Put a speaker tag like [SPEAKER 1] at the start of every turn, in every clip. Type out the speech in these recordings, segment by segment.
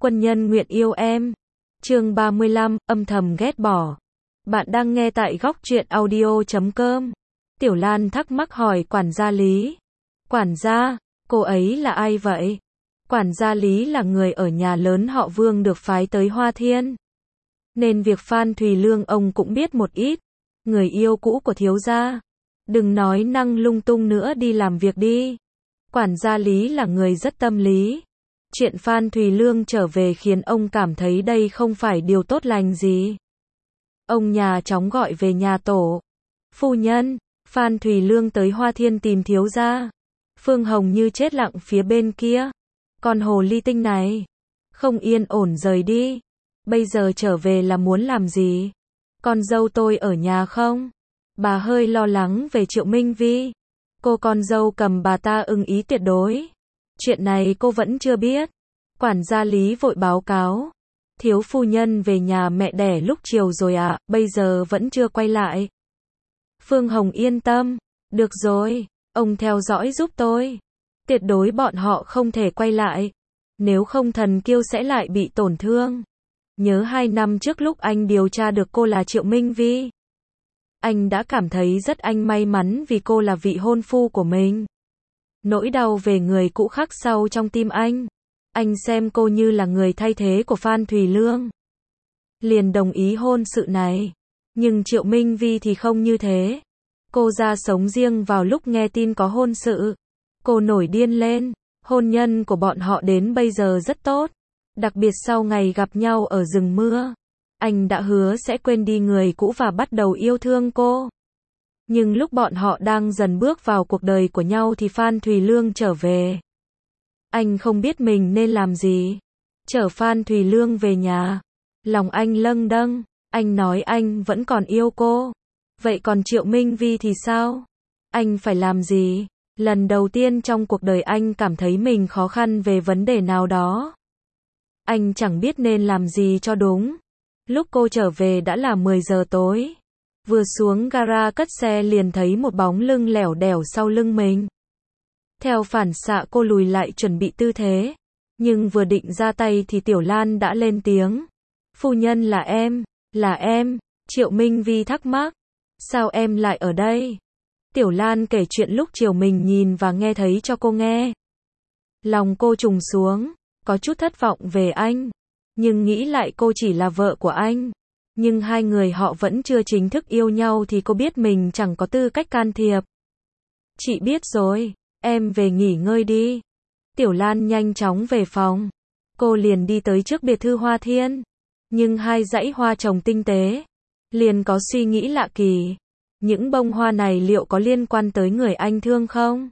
[SPEAKER 1] Quân nhân nguyện yêu em. Chương 35, âm thầm ghét bỏ. Bạn đang nghe tại góc truyện audio.com. Tiểu Lan thắc mắc hỏi quản gia Lý. Quản gia, cô ấy là ai vậy? Quản gia Lý là người ở nhà lớn họ Vương được phái tới Hoa Thiên. Nên việc Phan Thùy Lương ông cũng biết một ít. Người yêu cũ của thiếu gia. Đừng nói năng lung tung nữa, đi làm việc đi. Quản gia Lý là người rất tâm lý. Chuyện Phan Thùy Lương trở về khiến ông cảm thấy đây không phải điều tốt lành gì. Ông nhà chóng gọi về nhà tổ. Phu nhân, Phan Thùy Lương tới Hoa Thiên tìm thiếu gia. Phương Hồng như chết lặng phía bên kia. Con hồ ly tinh này, không yên ổn rời đi. Bây giờ trở về là muốn làm gì? Con dâu tôi ở nhà không? Bà hơi lo lắng về Triệu Minh Vi. Cô con dâu cầm bà ta ưng ý tuyệt đối. Chuyện này cô vẫn chưa biết. Quản gia Lý vội báo cáo. Thiếu phu nhân về nhà mẹ đẻ lúc chiều rồi ạ, bây giờ vẫn chưa quay lại. Phương Hồng yên tâm. Được rồi, ông theo dõi giúp tôi. Tuyệt đối bọn họ không thể quay lại. Nếu không thần kiêu sẽ lại bị tổn thương. Nhớ 2 năm trước lúc anh điều tra được cô là Triệu Minh Vi. Anh đã cảm thấy rất may mắn vì cô là vị hôn phu của mình. Nỗi đau về người cũ khắc sâu trong tim anh. Anh xem cô như là người thay thế của Phan Thùy Lương. Liền đồng ý hôn sự này. Nhưng Triệu Minh Vi thì không như thế. Cô ra sống riêng vào lúc nghe tin có hôn sự. Cô nổi điên lên. Hôn nhân của bọn họ đến bây giờ rất tốt. Đặc biệt sau ngày gặp nhau ở rừng mưa. Anh đã hứa sẽ quên đi người cũ và bắt đầu yêu thương cô. Nhưng lúc bọn họ đang dần bước vào cuộc đời của nhau thì Phan Thùy Lương trở về. Anh không biết mình nên làm gì. Chở Phan Thùy Lương về nhà. Lòng anh lâng đâng. Anh nói anh vẫn còn yêu cô. Vậy còn Triệu Minh Vi thì sao? Anh phải làm gì? Lần đầu tiên trong cuộc đời anh cảm thấy mình khó khăn về vấn đề nào đó. Anh chẳng biết nên làm gì cho đúng. Lúc cô trở về đã là 10 giờ tối. Vừa xuống gara cất xe liền thấy một bóng lưng lẻo đẻo sau lưng mình. Theo phản xạ cô lùi lại chuẩn bị tư thế. Nhưng vừa định ra tay thì Tiểu Lan đã lên tiếng. Phu nhân là em, Triệu Minh Vi thắc mắc. Sao em lại ở đây? Tiểu Lan kể chuyện lúc chiều mình nhìn và nghe thấy cho cô nghe. Lòng cô trùng xuống, có chút thất vọng về anh. Nhưng nghĩ lại cô chỉ là vợ của anh. Nhưng hai người họ vẫn chưa chính thức yêu nhau thì cô biết mình chẳng có tư cách can thiệp. Chị biết rồi, em về nghỉ ngơi đi. Tiểu Lan nhanh chóng về phòng. Cô liền đi tới trước biệt thự Hoa Thiên. Nhưng hai dãy hoa trồng tinh tế. Liền có suy nghĩ lạ kỳ. Những bông hoa này liệu có liên quan tới người anh thương không?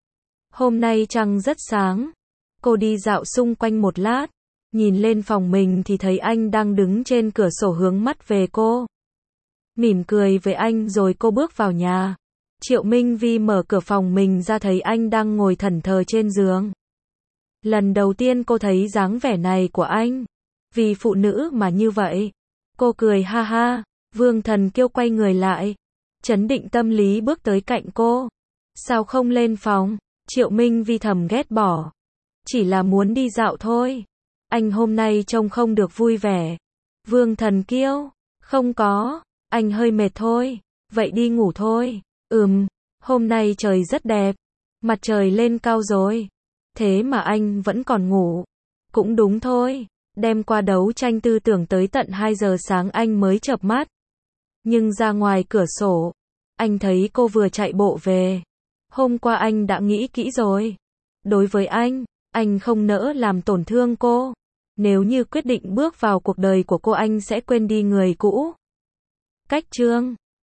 [SPEAKER 1] Hôm nay trăng rất sáng. Cô đi dạo xung quanh một lát. Nhìn lên phòng mình thì thấy anh đang đứng trên cửa sổ hướng mắt về cô. Mỉm cười với anh rồi cô bước vào nhà. Triệu Minh Vi mở cửa phòng mình ra thấy anh đang ngồi thẫn thờ trên giường. Lần đầu tiên cô thấy dáng vẻ này của anh. Vì phụ nữ mà như vậy. Cô cười ha ha. Vương Thần Kiêu quay người lại. Chấn định tâm lý bước tới cạnh cô. Sao không lên phòng? Triệu Minh Vi thầm ghét bỏ. Chỉ là muốn đi dạo thôi. Anh hôm nay trông không được vui vẻ. Vương Thần Kiêu. Không có. Anh hơi mệt thôi. Vậy đi ngủ thôi. Hôm nay trời rất đẹp. Mặt trời lên cao rồi. Thế mà anh vẫn còn ngủ. Cũng đúng thôi. Đêm qua đấu tranh tư tưởng tới tận 2 giờ sáng anh mới chợp mắt. Nhưng ra ngoài cửa sổ. Anh thấy cô vừa chạy bộ về. Hôm qua anh đã nghĩ kỹ rồi. Đối với anh không nỡ làm tổn thương cô. Nếu như quyết định bước vào cuộc đời của cô anh sẽ quên đi người cũ. Cách chương